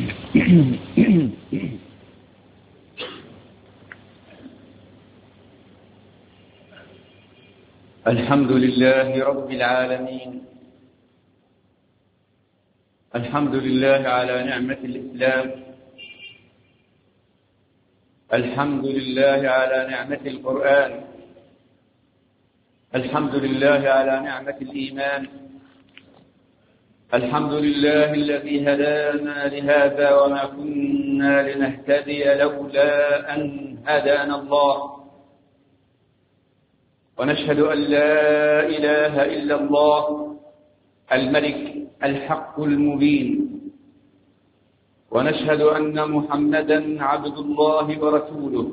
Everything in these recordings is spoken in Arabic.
الحمد لله رب العالمين. الحمد لله على نعمة الإسلام. الحمد لله على نعمة القرآن. الحمد لله على نعمة الإيمان. الحمد لله الذي هدانا لهذا وما كنا لنهتدي لولا أن هدانا الله. ونشهد أن لا إله إلا الله الملك الحق المبين. ونشهد أن محمدا عبد الله ورسوله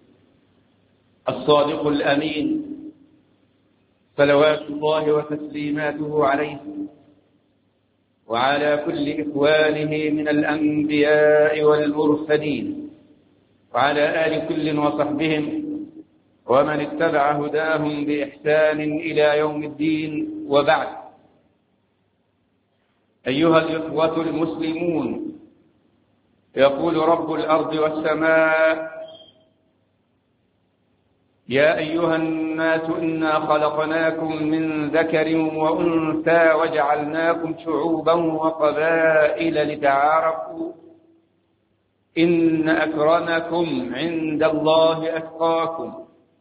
الصادق الأمين، صلوات الله وتسليماته عليه وعلى كل إخوانه من الأنبياء والمرسلين، وعلى آل كل وصحبهم ومن اتبع هداهم بإحسان إلى يوم الدين. وبعد، أيها الإخوة المسلمون، يقول رب الأرض والسماء: يا أيها الناس إنا خلقناكم من ذكر وأنثى وجعلناكم شعوبا وقبائل لتعارفوا إن أكرمكم عند الله أتقاكم.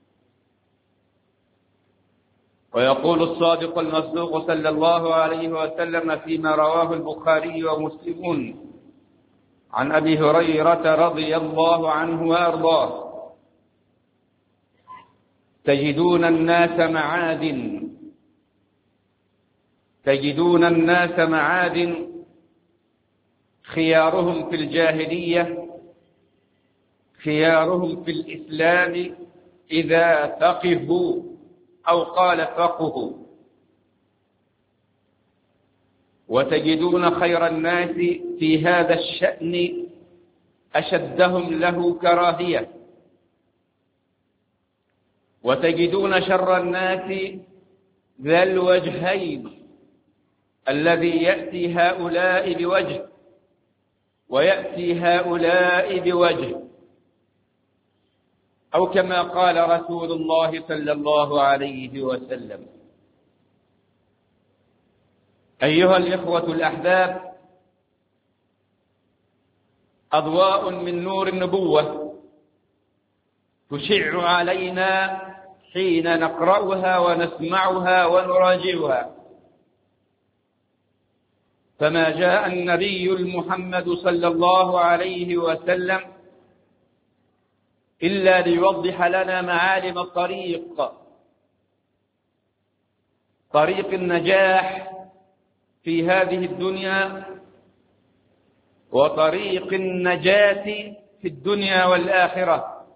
ويقول الصادق المصدوق صلى الله عليه وسلم فيما رواه البخاري ومسلم عن أبي هريرة رضي الله عنه وأرضاه: تجدون الناس معادن خيارهم في الجاهلية خيارهم في الإسلام إذا فقهوا، أو قال فقهوا. وتجدون خير الناس في هذا الشأن أشدهم له كراهية. وتجدون شر الناس ذا الوجهين الذي يأتي هؤلاء بوجه ويأتي هؤلاء بوجه، أو كما قال رسول الله صلى الله عليه وسلم. أيها الإخوة الأحباب، أضواء من نور النبوة تشع علينا حين نقرأها ونسمعها ونراجعها. فما جاء النبي المحمد صلى الله عليه وسلم إلا ليوضح لنا معالم طريق النجاح في هذه الدنيا وطريق النجاة في الدنيا والآخرة.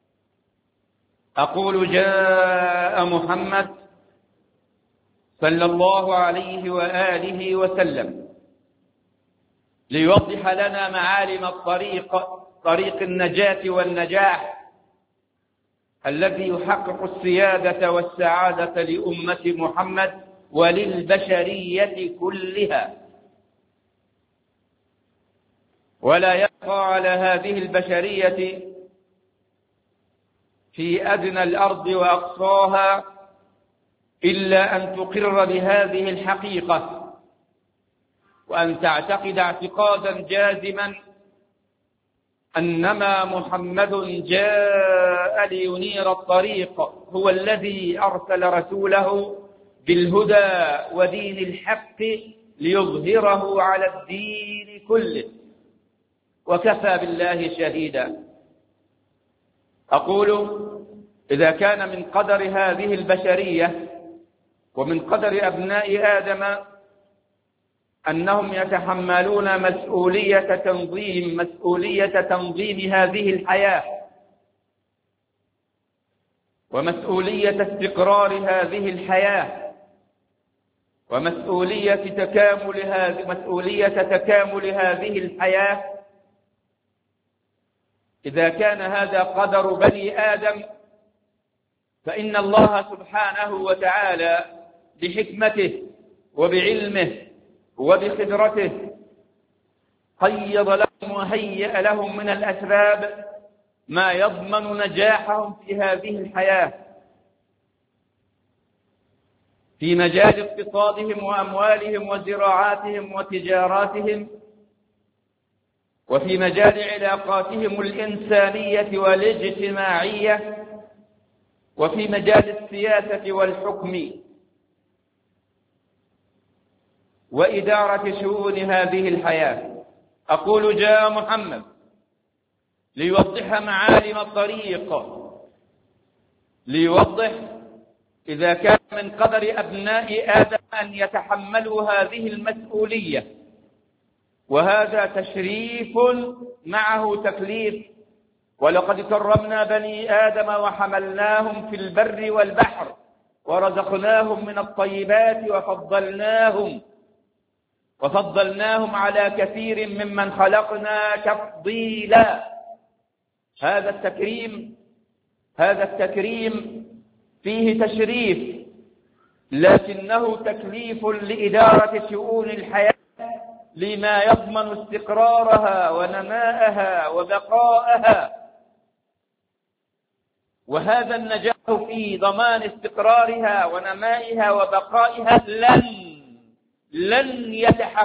أقول: جاء محمد صلى الله عليه وآله وسلم ليوضح لنا معالم طريق النجاة والنجاح الذي يحقق السيادة والسعادة لأمة محمد وللبشرية كلها. ولا يبقى على هذه البشرية في أدنى الأرض وأقصاها إلا أن تقر بهذه الحقيقة، وأن تعتقد اعتقادا جازما أنما محمد جاء لينير الطريق، هو الذي أرسل رسوله بالهدى ودين الحق ليظهره على الدين كله، وكفى بالله شهيدا. أقول: إذا كان من قدر هذه البشرية ومن قدر أبناء آدم أنهم يتحملون مسؤولية تنظيم هذه الحياة ومسؤولية استقرار هذه الحياة ومسؤولية تكامل هذه الحياة، إذا كان هذا قدر بني آدم، فإن الله سبحانه وتعالى بحكمته وبعلمه وبقدرته قيض لهم هيأ لهم من الأسباب ما يضمن نجاحهم في هذه الحياة، في مجال اقتصادهم وأموالهم وزراعاتهم وتجاراتهم، وفي مجال علاقاتهم الإنسانية والاجتماعية، وفي مجال السياسة والحكم وإدارة شؤون هذه الحياة. أقول جاء محمد ليوضح معالم الطريق، ليوضح إذا كان من قدر أبناء آدم أن يتحملوا هذه المسؤولية، وهذا تشريف معه تكليف. ولقد كرمنا بني آدم وحملناهم في البر والبحر ورزقناهم من الطيبات وفضلناهم على كثير ممن خلقنا تفضيلا. هذا التكريم فيه تشريف، لكنه تكليف لإدارة شؤون الحياة لما يضمن استقرارها ونماءها وبقاءها. وهذا النجاح في ضمان استقرارها ونمائها وبقائها لن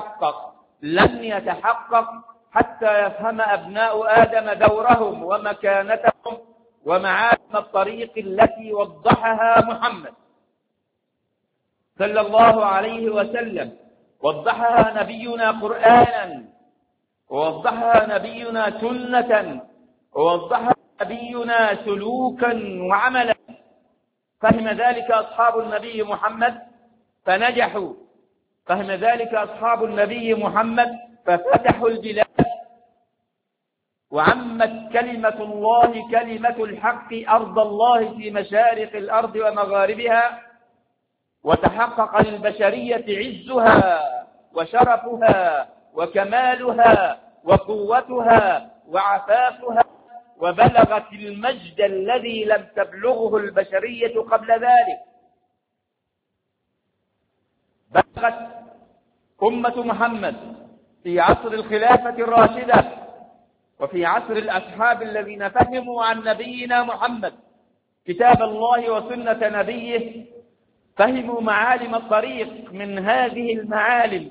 يتحقق حتى يفهم أبناء آدم دورهم ومكانتهم ومعالم الطريق التي وضحها محمد صلى الله عليه وسلم. وضحها نبينا قرآنا، ووضحها نبينا سنة، ووضحها نبينا سلوكا وعملا. فهم ذلك أصحاب النبي محمد فنجحوا، فهم ذلك أصحاب النبي محمد ففتحوا البلاد، وعمت كلمة الله، كلمة الحق، أرض الله في مشارق الأرض ومغاربها، وتحقق للبشرية عزها وشرفها وكمالها وقوتها وعفافها، وبلغت المجد الذي لم تبلغه البشرية قبل ذلك. بلغت أمة محمد في عصر الخلافة الراشدة وفي عصر الأصحاب الذين فهموا عن نبينا محمد كتاب الله وسنة نبيه، فهموا معالم الطريق. من هذه المعالم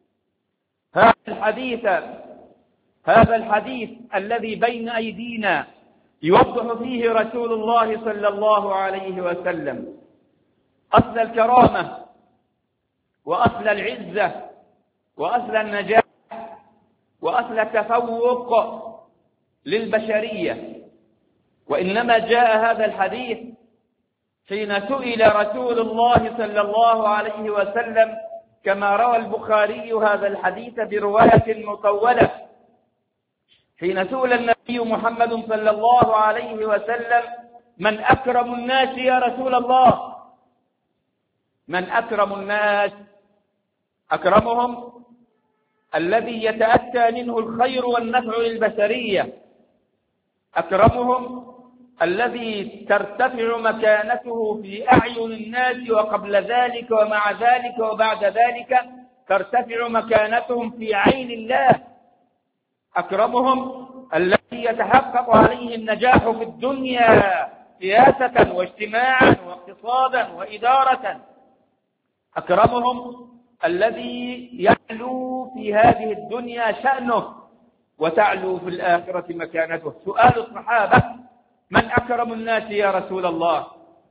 هذا الحديث الذي بين أيدينا يوضح فيه رسول الله صلى الله عليه وسلم أصل الكرامة وأصل العزة وأصل النجاح وأصل التفوق للبشرية. وإنما جاء هذا الحديث حين سئل رسول الله صلى الله عليه وسلم، كما روى البخاري هذا الحديث برواية مطولة، حين سئل النبي محمد صلى الله عليه وسلم: من أكرم الناس يا رسول الله؟ من أكرم الناس؟ أكرمهم الذي يتأتى منه الخير والنفع للبشرية، أكرمهم الذي ترتفع مكانته في أعين الناس، وقبل ذلك ومع ذلك وبعد ذلك ترتفع مكانتهم في عين الله. أكرمهم الذي يتحقق عليه النجاح في الدنيا سياسة واجتماعا واقتصادا وإدارة. أكرمهم الذي يعلو في هذه الدنيا شأنه وتعلو في الآخرة مكانته. سؤال الصحابة: من أكرم الناس يا رسول الله؟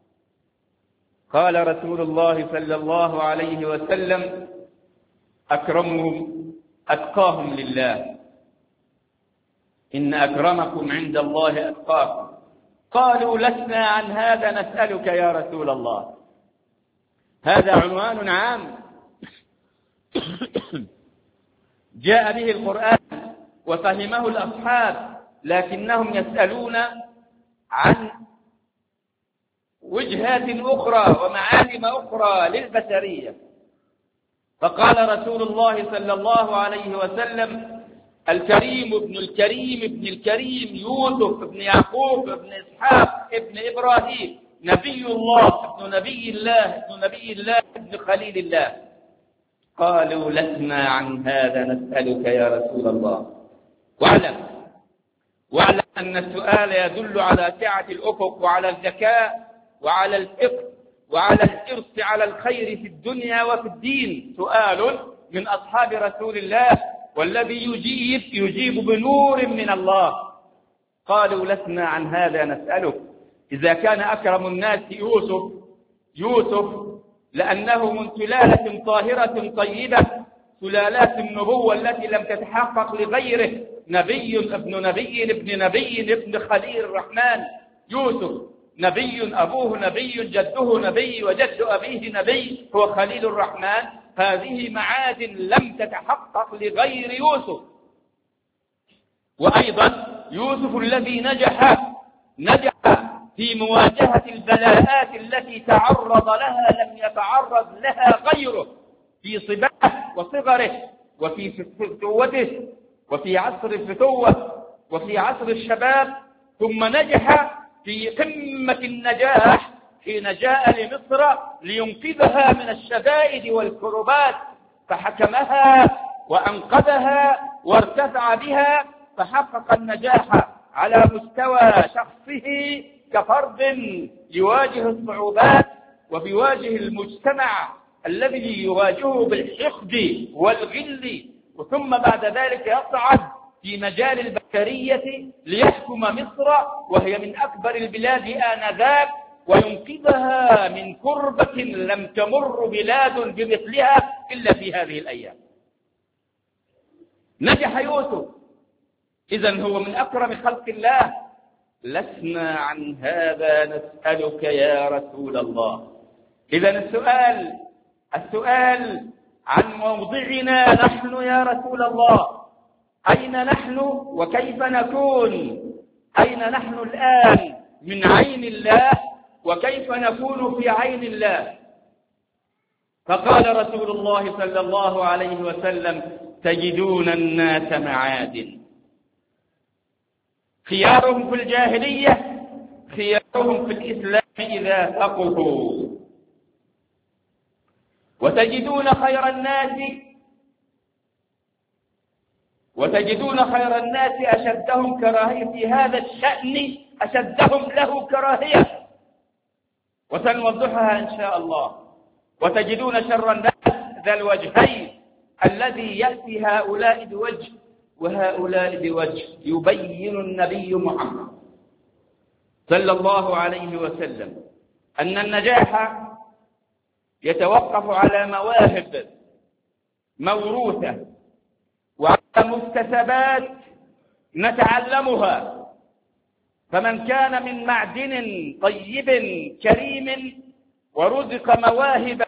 قال رسول الله صلى الله عليه وسلم: أكرمهم أتقاهم لله، إن أكرمكم عند الله أتقاكم. قالوا: لسنا عن هذا نسألك يا رسول الله. هذا عنوان عام جاء به القرآن وفهمه الأصحاب، لكنهم يسألون عن وجهات أخرى ومعالم أخرى للبشرية. فقال رسول الله صلى الله عليه وسلم: الكريم ابن الكريم ابن الكريم يوسف ابن يعقوب ابن إسحاق ابن إبراهيم، نبي الله ابن نبي الله ابن نبي الله ابن خليل الله. قالوا: لسنا عن هذا نسألك يا رسول الله. واعلم أن السؤال يدل على سعة الأفق وعلى الذكاء وعلى الفقه وعلى الحرص على الخير في الدنيا وفي الدين. سؤال من أصحاب رسول الله، والذي يجيب بنور من الله. قالوا لسنا عن هذا نسألك. إذا كان أكرم الناس يوسف لأنه من سلالة طاهرة طيبة، سلالات النبوة التي لم تتحقق لغيره، نبي ابن نبي ابن نبي ابن خليل الرحمن. يوسف نبي، أبوه نبي، جده نبي، وجد أبيه نبي، هو خليل الرحمن. هذه معادن لم تتحقق لغير يوسف. وأيضا يوسف الذي نجح في مواجهة البلاءات التي تعرض لها لم يتعرض لها غيره، في صباه وصغره وفي فتوته وفي عصر الفتوة وفي عصر الشباب، ثم نجح في قمة النجاح حين جاء لمصر لينقذها من الشدائد والكربات، فحكمها وأنقذها وارتفع بها، فحقق النجاح على مستوى شخصه كفرد يواجه الصعوبات وبيواجه المجتمع الذي يواجهه بالحقد والغل، ثم بعد ذلك يصعد في مجال البشرية ليحكم مصر وهي من أكبر البلاد آنذاك وينقذها من كربة لم تمر بلاد بمثلها إلا في هذه الأيام. نجح يوسف، إذن هو من أكرم خلق الله. لسنا عن هذا نسألك يا رسول الله. إذن السؤال عن موضعنا نحن يا رسول الله. أين نحن وكيف نكون؟ أين نحن الآن من عين الله وكيف نكون في عين الله؟ فقال رسول الله صلى الله عليه وسلم: تجدون الناس معادن، خيارهم في الجاهلية خيارهم في الإسلام إذا فقهوا، وتجدون خير الناس أشدهم كراهية في هذا الشأن، أشدهم له كراهية، وسنوضحها إن شاء الله. وتجدون شر الناس ذا الوجهين، الذي يأتي هؤلاء بوجه وهؤلاء بوجه. يبين النبي محمد صلى الله عليه وسلم أن النجاح يتوقف على مواهب موروثة وعلى مكتسبات نتعلمها. فمن كان من معدن طيب كريم ورزق مواهب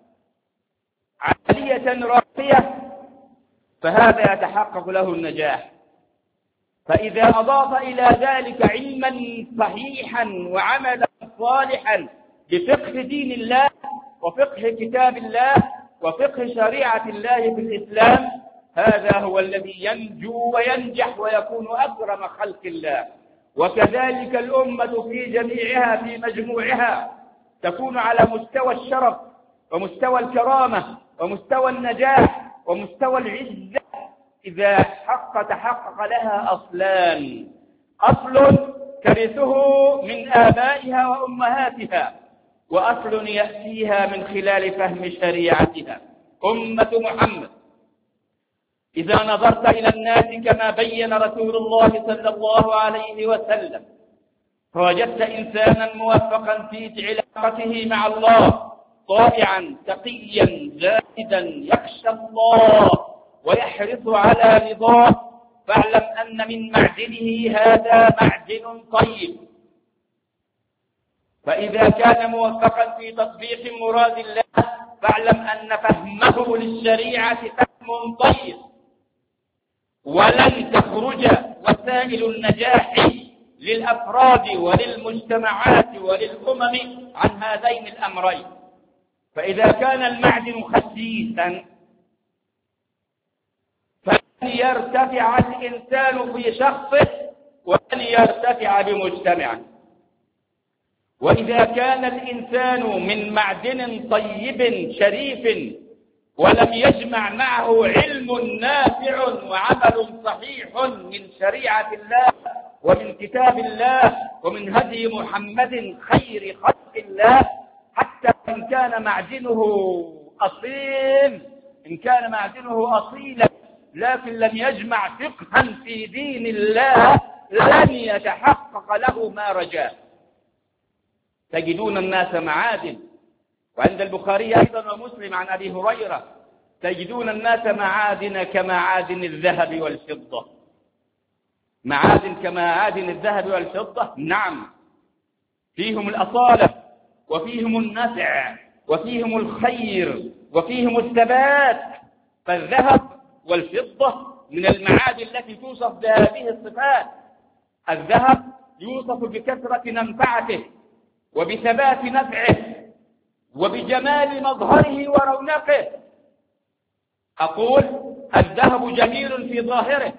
عالية راقية فهذا يتحقق له النجاح. فإذا أضاف إلى ذلك علما صحيحا وعملا صالحا بفقه دين الله وفقه كتاب الله وفقه شريعة الله في الإسلام، هذا هو الذي ينجو وينجح ويكون أكرم خلق الله. وكذلك الأمة في جميعها في مجموعها تكون على مستوى الشرف ومستوى الكرامة ومستوى النجاح ومستوى العزة إذا تحقق لها أصلان: أصل ترثه من آبائها وأمهاتها، وأصل يأتيها من خلال فهم شريعتها. أمة محمد إذا نظرت إلى الناس كما بين رسول الله صلى الله عليه وسلم فوجدت إنسانا موفقا في علاقته مع الله، طائعا تقيا زاهدا يخشى الله ويحرص على رضاه، فاعلم أن من معدنه هذا معدن طيب. فإذا كان موفقا في تطبيق مراد الله فاعلم أن فهمه للشريعة فهم طيب. ولن تخرج وسائل النجاح للأفراد وللمجتمعات وللأمم عن هذين الأمرين. فإذا كان المعدن خسيسا فلن يرتفع الإنسان في شخصه ولن يرتفع بمجتمعه. وإذا كان الإنسان من معدن طيب شريف ولم يجمع معه علم نافع وعمل صحيح من شريعة الله ومن كتاب الله ومن هدي محمد خير خلق الله، حتى إن كان معدنه أصيل، إن كان معدنه أصيلا لكن لم يجمع فقها في دين الله لن يتحقق له ما رجاه. تجدون الناس معادن، وعند البخاري أيضا ومسلم عن أبي هريرة تجدون الناس معادن كمعادن الذهب والفضة. معادن كمعادن الذهب والفضة، نعم، فيهم الأصالة وفيهم النفع وفيهم الخير وفيهم الثبات. فالذهب والفضة من المعادن التي توصف بهذه الصفات. الذهب يوصف بكثرة منفعته وبثبات نفعه وبجمال مظهره ورونقه. أقول الذهب جميل في ظاهره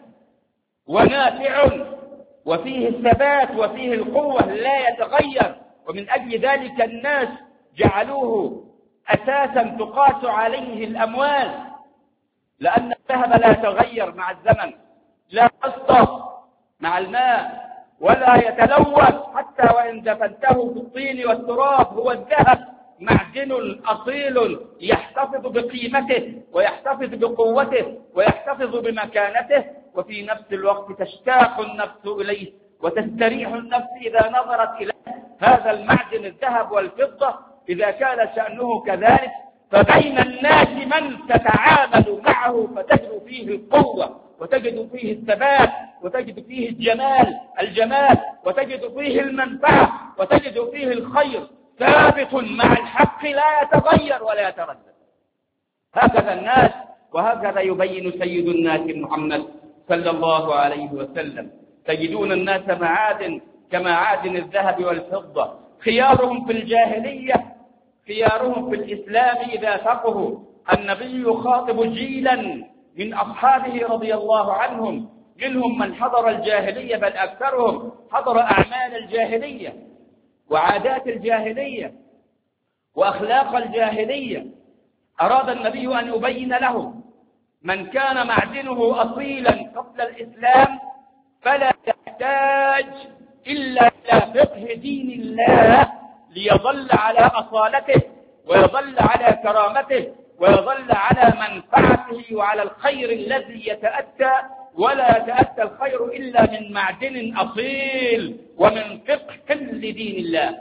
ونافع وفيه الثبات وفيه القوة لا يتغير، ومن أجل ذلك الناس جعلوه أساسا تقاس عليه الأموال، لأن الذهب لا يتغير مع الزمن، لا يصطف مع الماء ولا يتلوث حتى وإن دفنته في الطين والتراب. هو الذهب معدن أصيل يحتفظ بقيمته ويحتفظ بقوته ويحتفظ بمكانته، وفي نفس الوقت تشتاق النفس إليه وتستريح النفس إذا نظرت إليه. هذا المعدن الذهب والفضة إذا كان شأنه كذلك، فبين الناس من تتعامل معه فتجد فيه القوة وتجد فيه الثبات وتجد فيه الجمال وتجد فيه المنفعة وتجد فيه الخير، ثابت مع الحق لا يتغير ولا يتردد. هكذا الناس، وهكذا يبين سيد الناس محمد صلى الله عليه وسلم. تجدون الناس معادن كمعادن الذهب والفضة. خيارهم في الجاهلية خيارهم في الإسلام إذا فقهوا. النبي يخاطب جيلا من أصحابه رضي الله عنهم، منهم من حضر الجاهلية، بل أكثرهم حضر أعمال الجاهلية وعادات الجاهلية وأخلاق الجاهلية. أراد النبي أن يبين لهم من كان معدنه أصيلا قبل الإسلام فلا يحتاج إلا إلى فقه دين الله ليظل على أصالته ويظل على كرامته ويظل على منفعته وعلى الخير الذي يتأتى، ولا يتأتى الخير إلا من معدن أصيل ومن فقه لدين الله.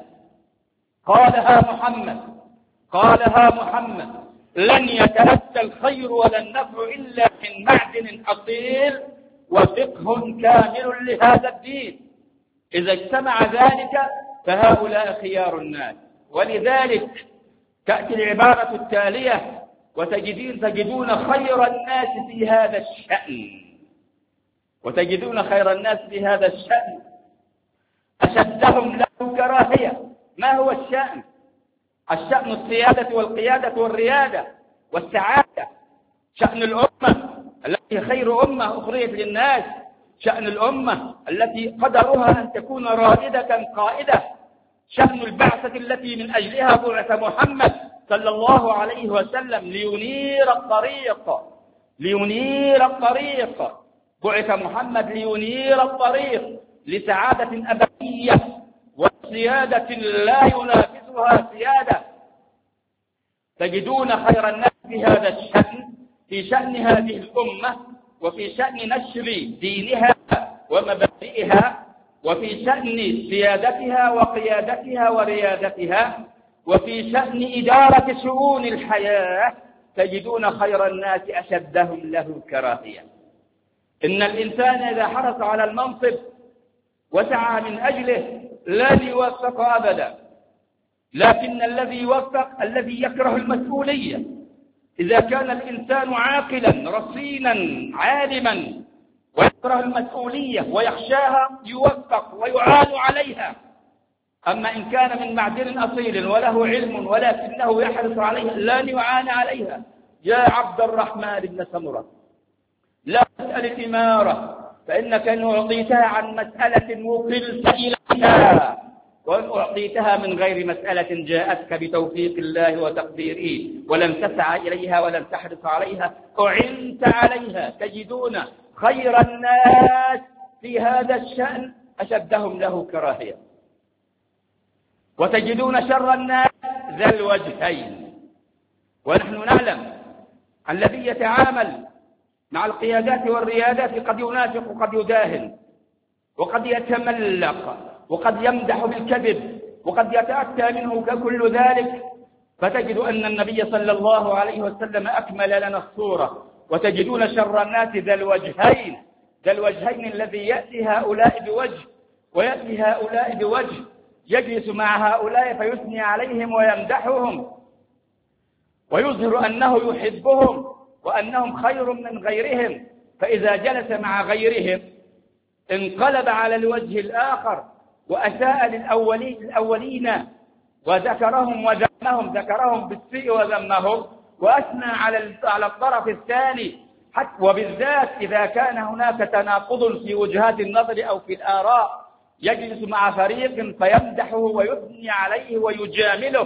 قالها محمد لن يتأتى الخير ولا النفع إلا من معدن أصيل وفقه كامل لهذا الدين. إذا اجتمع ذلك فهؤلاء خيار الناس. ولذلك تأتي العبارة التالية وتجدون خير الناس في هذا الشأن، وتجدون خير الناس في هذا الشأن أشدهم له كراهية. ما هو الشأن؟ الشأن السيادة والقيادة والريادة والسعادة. شأن الأمة التي خير أمة أخرجت للناس، شأن الأمة التي قدرها أن تكون رائدة قائدة، شأن البعثة التي من أجلها بعث محمد صلى الله عليه وسلم لينير الطريق. بعث محمد لينير الطريق لسعادة أبدية وسيادة لا ينافسها سيادة. تجدون خير الناس في هذا الشأن، في شأن هذه الأمة، وفي شأن نشر دينها ومبادئها، وفي شأن سيادتها وقيادتها وريادتها، وفي شأن إدارة شؤون الحياة. تجدون خير الناس أشدهم له كراهية. إن الإنسان إذا حرص على المنصب وسعى من أجله لن يوفق أبدا، لكن الذي يوفق الذي يكره المسؤولية. إذا كان الإنسان عاقلا رصينا عالما ويكره المسؤولية ويخشاها يوفق ويعان عليها. أما إن كان من معدن أصيل وله علم ولكنه يحرص عليها لن يعان عليها. يا عبد الرحمن بن سمرة، لا تسأل الإمارة، فإنك إن أعطيتها عن مسألة وكلت إليها وإن أعطيتها من غير مسألة جاءتك بتوفيق الله وتقديره ولم تسعى إليها ولم تحرص عليها أعنت عليها. تجدون خير الناس في هذا الشأن أشدهم له كراهية، وتجدون شر الناس ذا الوجهين. ونحن نعلم الذي يتعامل مع القيادات والريادات قد ينافق وقد يداهن وقد يتملق وقد يمدح بالكذب وقد يتأتى منه كل ذلك، فتجد أن النبي صلى الله عليه وسلم أكمل لنا الصورة. وتجدون شر الناس ذا الوجهين، ذا الوجهين الذي يأتي هؤلاء بوجه ويأتي هؤلاء بوجه، يجلس مع هؤلاء فيثني عليهم ويمدحهم ويظهر أنه يحبهم وأنهم خير من غيرهم، فإذا جلس مع غيرهم انقلب على الوجه الآخر وأساء للأولين وذكرهم وذمهم، ذكرهم بالسوء وذمهم، وأثنى على الطرف الثاني، حتى وبالذات إذا كان هناك تناقض في وجهات النظر أو في الآراء، يجلس مع فريق فيمدحه ويثني عليه ويجامله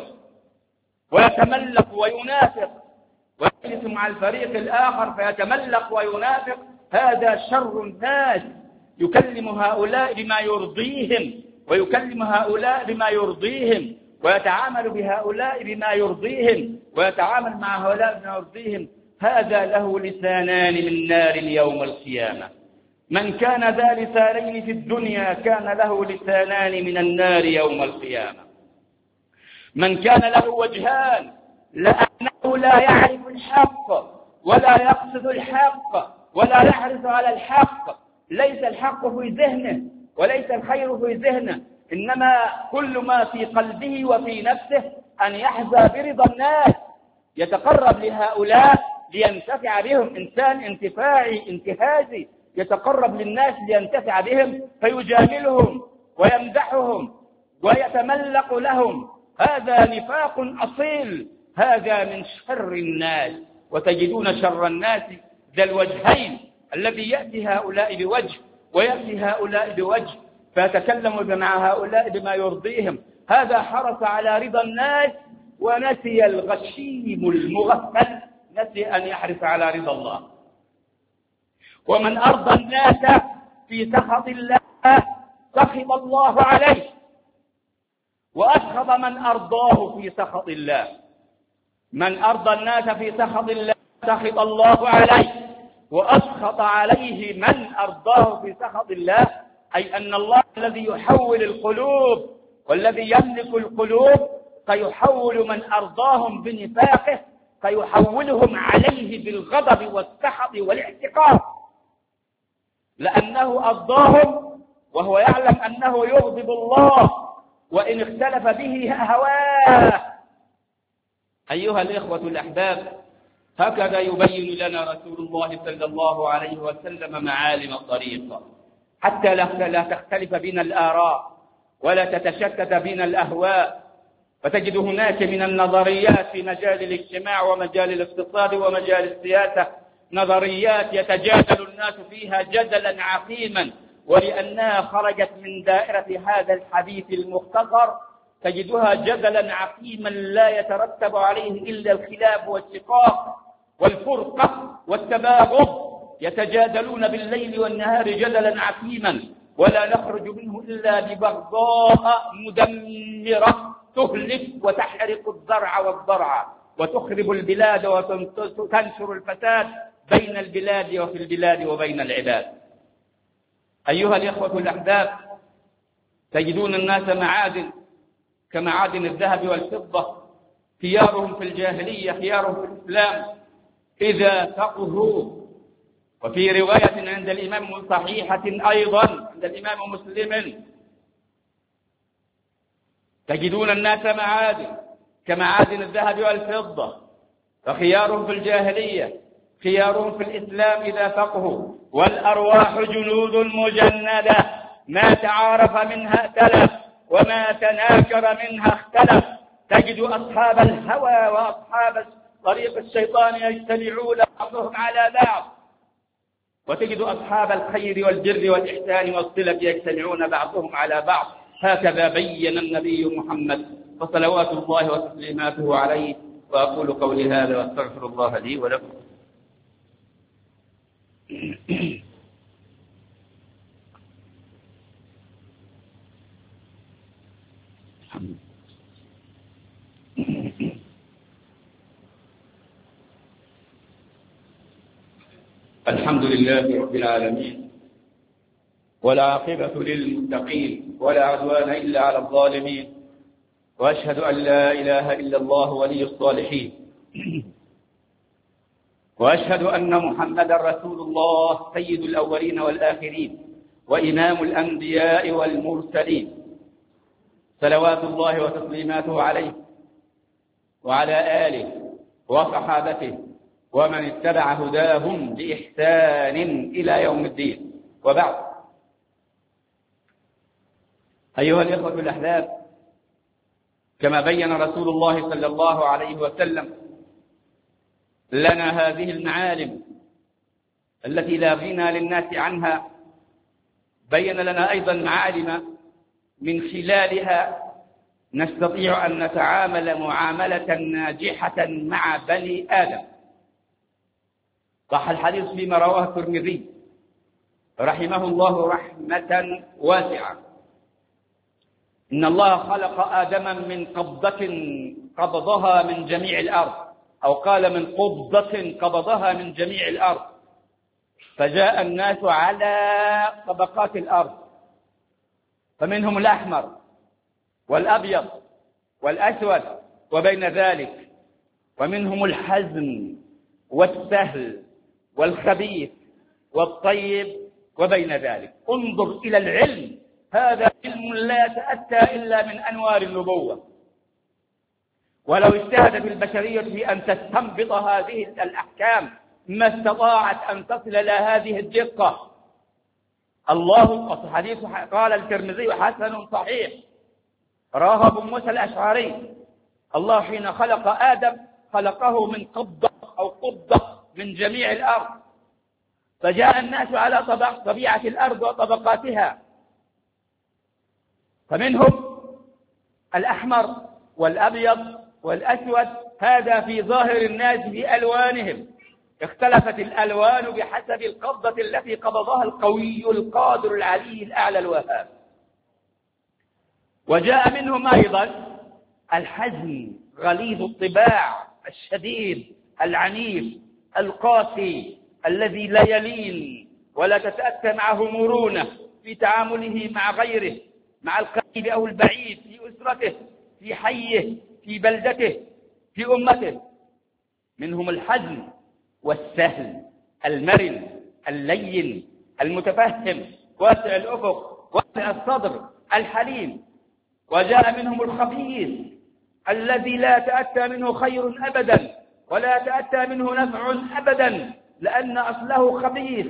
ويتملق وينافق، ويجلس مع الفريق الآخر فيتملق وينافق. هذا شر الناس، يكلم هؤلاء بما يرضيهم ويكلم هؤلاء بما يرضيهم ويتعامل بهؤلاء بما يرضيهم ويتعامل مع هؤلاء بما يرضيهم. هذا له لسانان من نار يوم القيامة. من كان ذا لسانين في الدنيا كان له لسانان من النار يوم القيامة. من كان له وجهان لأنه لا يعرف الحق ولا يقصد الحق ولا يحرص على الحق، ليس الحق في ذهنه وليس الخير في ذهنه، إنما كل ما في قلبه وفي نفسه أن يحظى برضا الناس، يتقرب لهؤلاء لينتفع بهم، إنسان انتفاعي انتهازي يتقرب للناس لينتفع بهم فيجاملهم ويمدحهم ويتملق لهم. هذا نفاق أصيل، هذا من شر الناس. وتجدون شر الناس ذا الوجهين الذي يأتي هؤلاء بوجه ويأتي هؤلاء بوجه، فيتكلم مع هؤلاء بما يرضيهم. هذا حرص على رضا الناس ونسي الغشيم المغفل، نسي أن يحرص على رضا الله. ومن أرضى الناس في سخط الله سخط الله عليه، وأسخط من أرضاه في سخط الله. من أرضى الناس في سخط الله سخط الله عليه، وأسخط عليه من أرضاه في سخط الله، أي أن الله الذي يحول القلوب والذي يملك القلوب سيحول من أرضاهم بنفاقه، سيحولهم عليه بالغضب والسخط والاحتقار، لأنه أرضاهم وهو يعلم أنه يغضب الله وإن اختلف به هواه. أيها الإخوة الأحباب، هكذا يبين لنا رسول الله صلى الله عليه وسلم معالم الطريق، حتى لا تختلف بنا الآراء ولا تتشتت بنا الأهواء. فتجد هناك من النظريات في مجال الاجتماع ومجال الاقتصاد ومجال السياسة نظريات يتجادل الناس فيها جدلا عقيما، ولأنها خرجت من دائرة هذا الحديث المختصر تجدها جدلا عقيما لا يترتب عليه إلا الخلاف والشقاق والفرقة والتباغض. يتجادلون بالليل والنهار جدلا عقيما، ولا نخرج منه إلا ببغضاء مدمرة تهلك وتحرق الزرع والضرع وتخرب البلاد وتنشر الفساد بين البلاد وفي البلاد وبين العباد. أيها الإخوة الأحباب، تجدون الناس معادن كمعادن الذهب والفضة، خيارهم في الجاهلية خيارهم في الإسلام إذا فقهوا. وفي رواية عند الإمام صحيحة أيضا عند الإمام مسلم، تجدون الناس معادن كمعادن الذهب والفضة، فخيارهم في الجاهلية خيارهم في الإسلام إذا فقهوا. والأرواح جنود مجندة، ما تعارف منها ائتلف وما تناكر منها اختلف. تجد أصحاب الهوى وأصحاب طريق الشيطان يجتمعون بعضهم على بعض، وتجد أصحاب الخير والبر والإحسان والصلة يجتمعون بعضهم على بعض. هكذا بين النبي محمد فصلوات الله وتسليماته عليه. وأقول قولي هذا وأستغفر الله لي ولكم. الحمد لله رب العالمين، والعاقبة للمتقين، ولا عدوان إلا على الظالمين، وأشهد أن لا إله إلا الله ولي الصالحين، وأشهد أن محمدا رسول الله سيد الأولين والآخرين وإمام الأنبياء والمرسلين، صلوات الله وتسليماته عليه وعلى آله وصحابته ومن اتبع هداهم بإحسان إلى يوم الدين. وبعد، أيها الإخوة الأحباب، كما بين رسول الله صلى الله عليه وسلم لنا هذه المعالم التي لا غنى للناس عنها، بين لنا أيضا معالم من خلالها نستطيع أن نتعامل معاملة ناجحة مع بني آدم. صح الحديث فيما رواه الترمذي رحمه الله رحمة واسعة: إن الله خلق آدما من قبضة قبضها من جميع الأرض، أو قال من قبضة قبضها من جميع الأرض، فجاء الناس على طبقات الأرض، فمنهم الأحمر والأبيض والأسود وبين ذلك، ومنهم الحزن والسهل والخبيث والطيب وبين ذلك. انظر إلى العلم، هذا علم لا يتأتى إلا من أنوار النبوة، ولو اجتهدت البشرية في أن تستنبط هذه الأحكام ما استطاعت أن تصل إلى هذه الدقة. الله حديث قال الترمذي حسن صحيح، رواه أبو موسى الأشعري: الله حين خلق آدم خلقه من قبضة أو قبضة من جميع الأرض، فجاء الناس على طبيعة الأرض وطبقاتها، فمنهم الأحمر والأبيض والأسود، هذا في ظاهر الناس بألوانهم، اختلفت الألوان بحسب القبضة التي قبضها القوي القادر العلي الأعلى الوهاب. وجاء منهم أيضا الحزن غليظ الطباع الشديد العنيف القاسي الذي لا يلين ولا تتأتى معه مرونة في تعامله مع غيره، مع القريب أو البعيد، في أسرته، في حيه، في بلدته، في أمته. منهم الحزن والسهل المرن اللين المتفهم واسع الأفق واسع الصدر الحليم. وجاء منهم الخبيث الذي لا يتأتى منه خير أبدا ولا يتأتى منه نفع أبدا، لأن أصله خبيث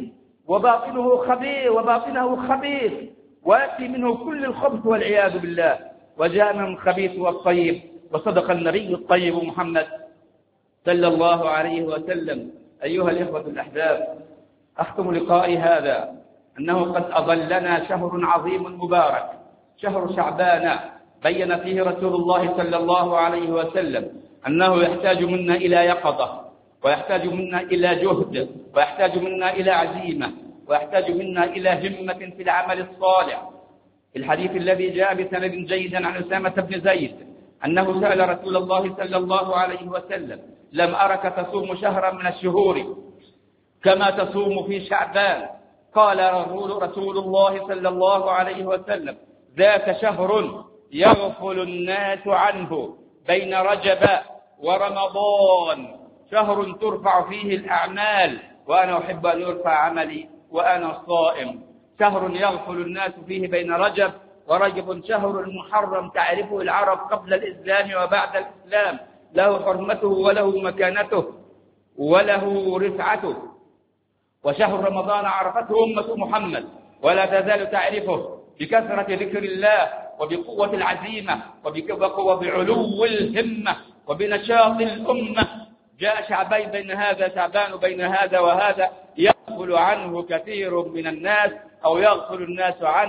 وباطنه خبيث ويأتي منه كل الخبث والعياذ بالله. وجاء منهم الخبيث والطيب، وصدق النبي الطيب محمد صلى الله عليه وسلم. أيها الإخوة الأحباب، أختم لقائي هذا أنه قد أظلنا شهر عظيم مبارك، شهر شعبان، بين فيه رسول الله صلى الله عليه وسلم أنه يحتاج منا إلى يقظة، ويحتاج منا إلى جهد، ويحتاج منا إلى عزيمة، ويحتاج منا إلى همة في العمل الصالح. في الحديث الذي جاء بسند جيد عن أسامة بن زيد أنه سأل رسول الله صلى الله عليه وسلم: لم أرك تصوم شهرا من الشهور كما تصوم في شعبان. قال رسول الله صلى الله عليه وسلم: ذاك شهر يغفل الناس عنه بين رجب ورمضان، شهر ترفع فيه الأعمال، وأنا أحب أن يرفع عملي وأنا صائم. شهر يغفل الناس فيه بين رجب ورجب، شهر المحرم تعرفه العرب قبل الإسلام وبعد الإسلام، له حرمته وله مكانته وله رفعته. وشهر رمضان عرفته أمة محمد ولا تزال تعرفه بكثرة ذكر الله وبقوة العزيمة وبعلو الهمة وبنشاط الأمة. جاء شعبان بين هذا وهذا يغفل عنه كثير من الناس أو يغفل الناس عنه،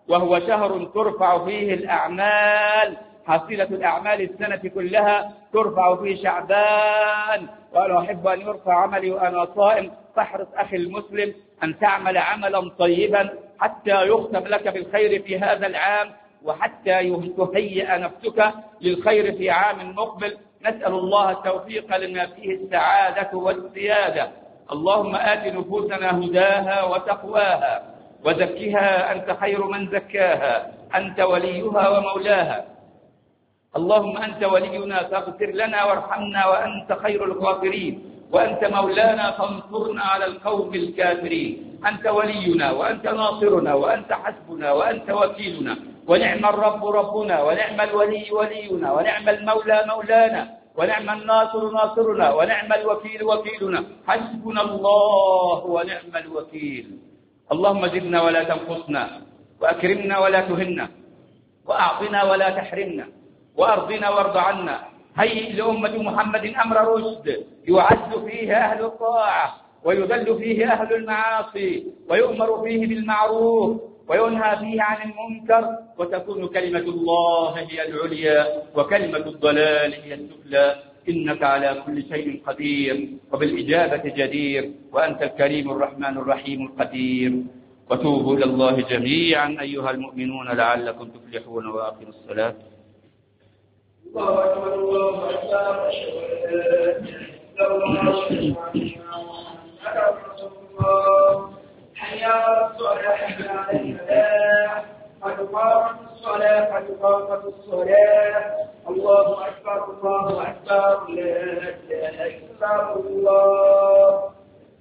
وهو شهر ترفع فيه الأعمال، حصيلة الأعمال السنة كلها ترفع فيه شعبان. وأنا أحب أن يرفع عملي وأنا صائم، فاحرص أخي المسلم أن تعمل عملا طيبا حتى يختم لك بالخير في هذا العام، وحتى تهيئ نفسك للخير في عام مقبل. نسأل الله التوفيق لما فيه السعادة والزيادة. اللهم آت نفوسنا هداها وتقواها وزكها أنت خير من زكاها، أنت وليها ومولاها. اللهم أنت ولينا فاغفر لنا وارحمنا وأنت خير الغافرين، وأنت مولانا فانصرنا على القوم الكافرين. أنت ولينا وأنت ناصرنا وأنت حسبنا وأنت وكيلنا، ونعم الرب ربنا، ونعم الولي ولينا، ونعم المولى مولانا، ونعم الناصر ناصرنا، ونعم الوكيل وكيلنا. حسبنا الله ونعم الوكيل. اللهم زدنا ولا تنقصنا، وأكرمنا ولا تهنا، وأعطنا ولا تحرمنا، وأرضنا وارض عنا. هيئ لأمة محمد أمر رشد يعز فيه أهل الطاعة، ويذل فيه أهل المعاصي، ويؤمر فيه بالمعروف، وينهى فيه عن المنكر، وتكون كلمة الله هي العليا وكلمة الضلال هي السفلى. إنك على كل شيء قدير وبالإجابة جدير، وأنت الكريم الرحمن الرحيم القدير. وتوبوا إلى الله جميعا أيها المؤمنون لعلكم تفلحون. وأقيموا الصلاة. الله أكبر الله أكبر، أشهد أن لا إله إلا الله محمد رسول الله. حي على الصلاة حي على الفلاح، قد قامت الصلاة قد قامت الصلاة. الله أكبر الله أكبر، لا إله إلا الله.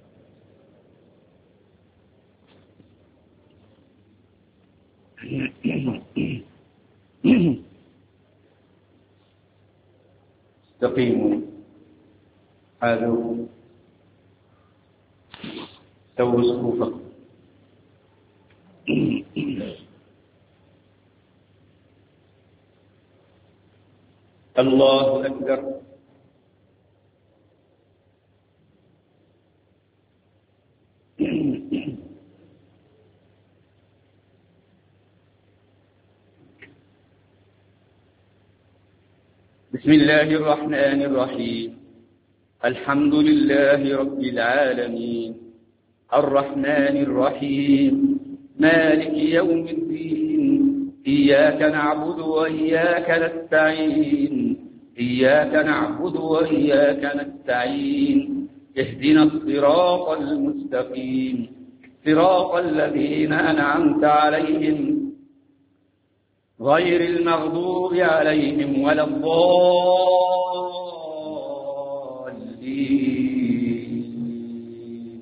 استقيموا، حاذوا، سووا صفوفكم. الله أكبر. بسم الله الرحمن الرحيم. الحمد لله رب العالمين، الرحمن الرحيم، مالك يوم الدين. إياك نعبد وإياك نستعين، إياك نعبد وإياك نستعين. اهدنا الصراط المستقيم، صراط الذين أنعمت عليهم غير المغضوب عليهم ولا الضالين.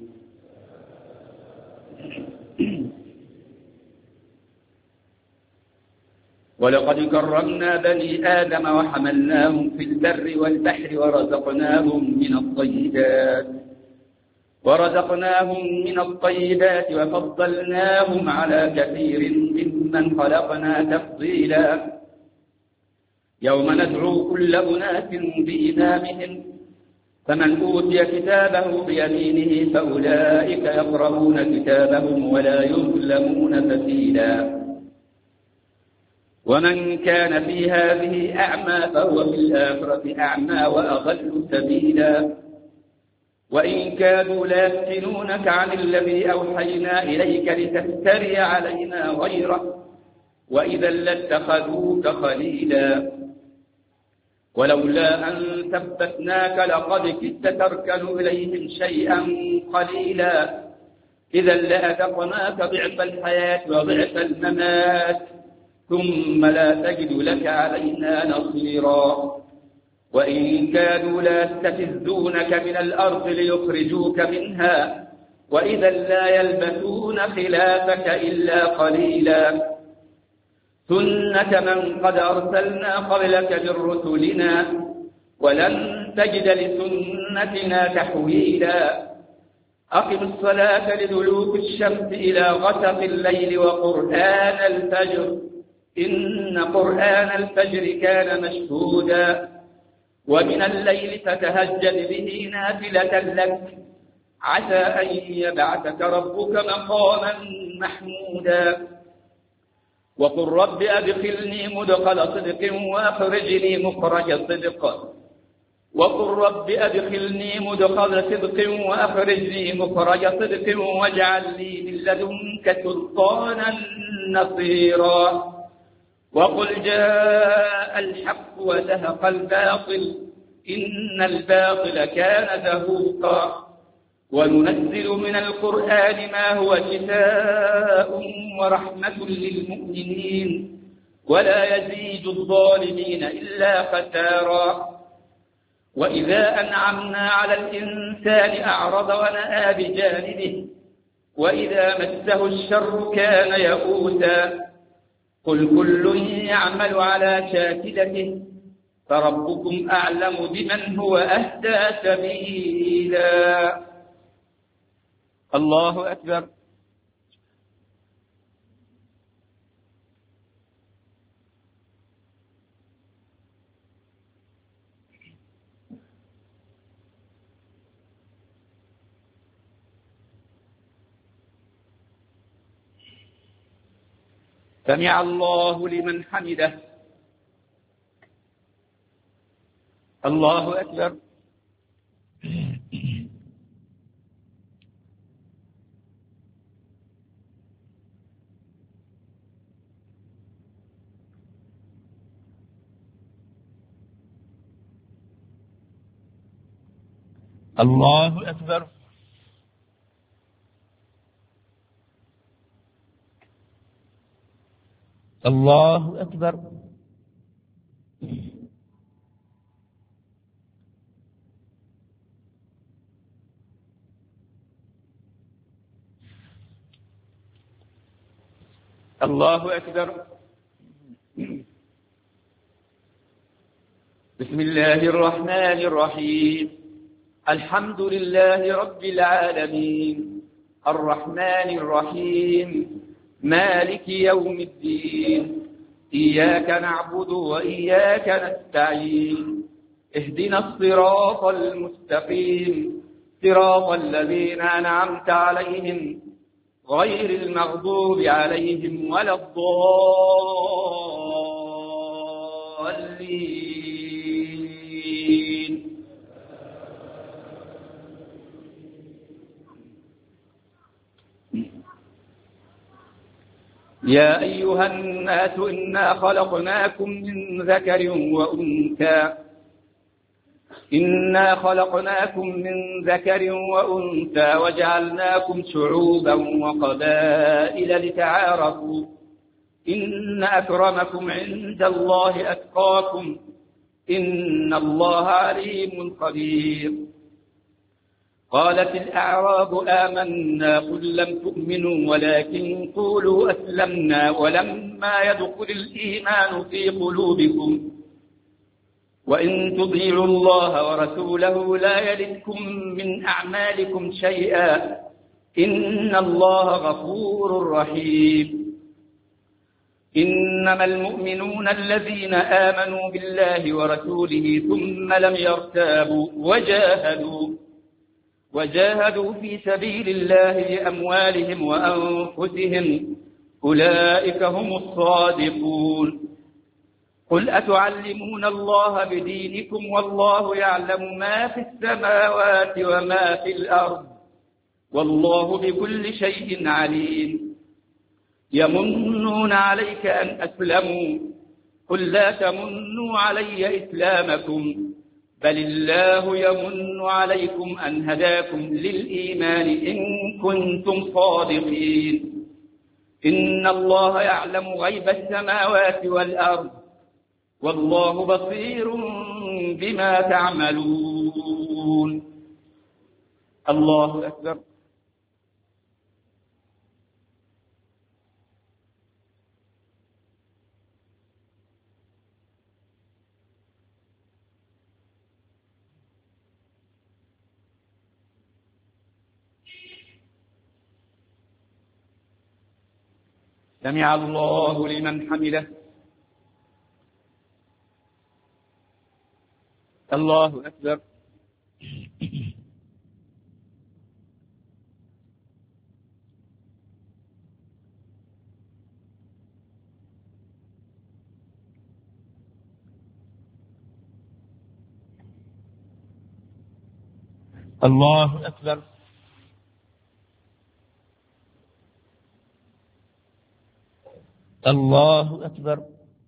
ولقد كرمنا بني آدم وحملناهم في البر والبحر ورزقناهم من الطيبات وفضلناهم على كثير ممن خلقنا تفضيلا. يوم ندعو كل أناس بإمامهم، فمن أوتي كتابه بيمينه فأولئك يقرؤون كتابهم ولا يظلمون فتيلا. ومن كان في هذه أعمى فهو في الآخرة أعمى وأضل سبيلا. وإن كادوا ليفتنونك عن الذي أوحينا إليك لتفتري علينا غيره، وإذا لاتخذوك خليلا. ولولا أن ثبتناك لقد كدت تركن إليهم شيئا قليلا. إذا لأذقناك ضعف الحياة وضعف الممات، ثم لا تجد لك علينا نصيرا. وإن كادوا ليستفزونك من الأرض ليخرجوك منها، وإذا لا يلبثون خلافك إلا قليلا. سنة من قد أرسلنا قبلك من رسلنا، ولن تجد لسنتنا تحويلا. أقم الصلاة لدلوك الشمس إلى غسق الليل وقرآن الفجر، إن قرآن الفجر كان مشهودا. ومن الليل فتهجد به نافلة لك، عسى أن يبعثك ربك مقاما محمودا. وقل رب أدخلني مدخل صدق وأخرجني مخرج صدق وقل رب أدخلني مدخل صدق وأخرجني مخرج صدق واجعل لي من لدنك سلطانا نصيرا وقل جاء الحق وزهق الباطل إن الباطل كان زهوقا وننزل من القرآن ما هو شفاء ورحمة للمؤمنين ولا يزيد الظالمين إلا خسارا وإذا أنعمنا على الإنسان أعرض ونأى بجانبه وإذا مسه الشر كان يئوسا قل كل يعمل على شاكلته فربكم أعلم بمن هو أهدى سبيلا. الله أكبر. سمع الله لمن حمده. الله أكبر. الله أكبر. الله أكبر. الله أكبر. بسم الله الرحمن الرحيم. الحمد لله رب العالمين الرحمن الرحيم مالك يوم الدين إياك نعبد وإياك نستعين اهدنا الصراط المستقيم صراط الذين أنعمت عليهم غير المغضوب عليهم ولا الضالين. يا أيها الناس إنا خلقناكم من ذكر وأنثى وجعلناكم شعوبا وقبائل لتعارفوا إن أكرمكم عند الله أتقاكم إن الله عليم خبير. قالت الأعراب آمنا قل لم تؤمنوا ولكن قولوا أسلمنا ولما يدخل الإيمان في قلوبكم وإن تطيعوا الله ورسوله لا يلدكم من أعمالكم شيئا إن الله غفور رحيم. إنما المؤمنون الذين آمنوا بالله ورسوله ثم لم يرتابوا وجاهدوا في سبيل الله بأموالهم وأنفسهم أولئك هم الصادقون. قل أتعلمون الله بدينكم والله يعلم ما في السماوات وما في الأرض والله بكل شيء عليم. يمنون عليك أن أسلموا قل لا تمنوا علي إسلامكم بل الله يمن عليكم أن هداكم للإيمان إن كنتم صادقين. إن الله يعلم غيب السماوات والأرض والله بصير بما تعملون. الله أكبر. سمع الله لمن حمده. الله أكبر. الله أكبر. الله أكبر.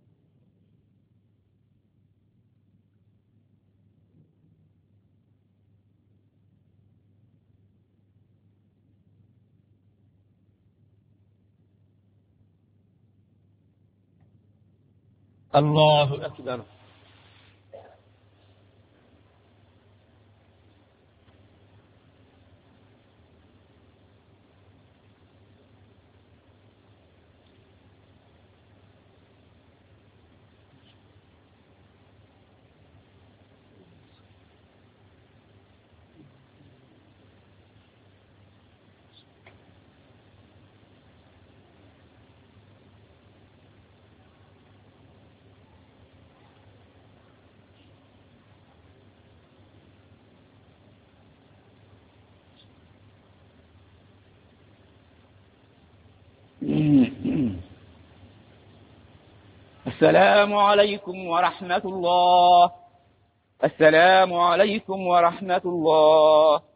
الله أكبر. السلام عليكم ورحمة الله. السلام عليكم ورحمة الله.